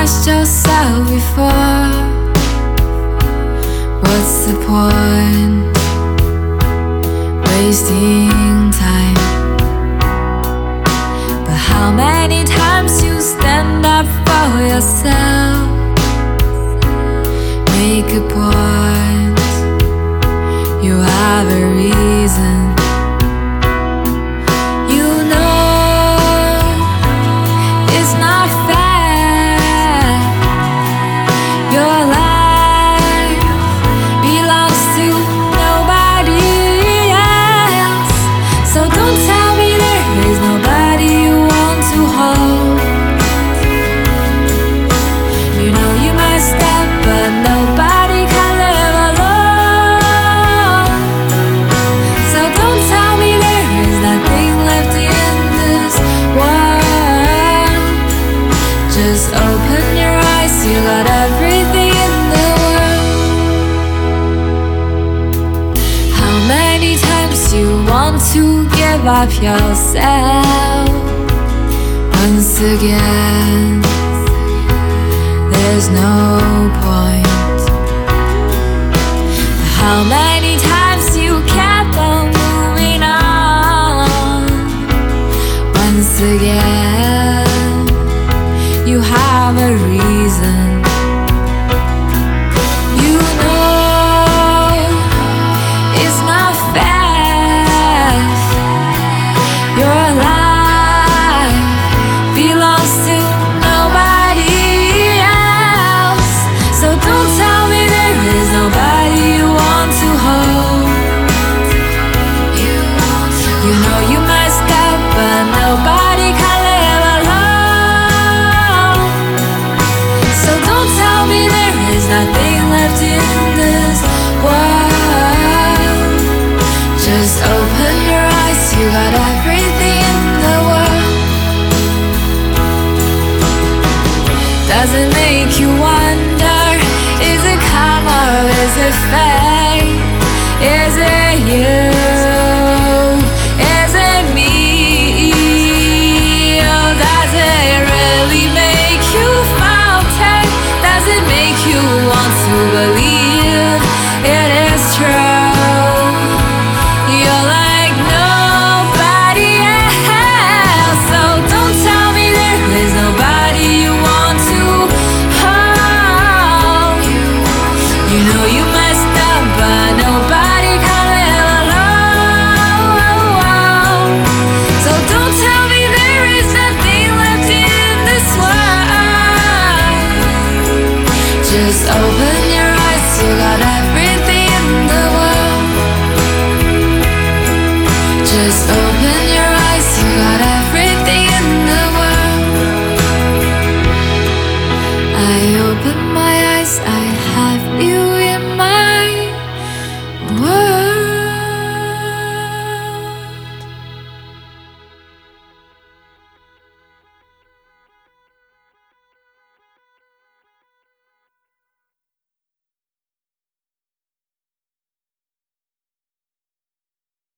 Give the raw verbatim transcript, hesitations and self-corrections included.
asked yourself before, what's the point wasting time? But how many times you stand up for yourself, make a point, you have a reason. You know it's not fair. Your life belongs to nobody else. So don't tell me there is nobody you want to hold. You know you messed up, but nobody can live alone. So don't tell me there is nothing left in this world. Just open your eyes, you got everything in the world. How many times you want to give up yourself? Once again, there's no point. How many times you kept on moving on? Once again, you have a reason. You know it's not fair. Your life belongs to nobody else. So don't tell me there is nobody you want to hold. You know you messed up, but nobody can live alone. So don't tell me there is nothing left in this world. Just open your eyes, you got everything in the world. Does it make you wonder, is it karma or is it fair?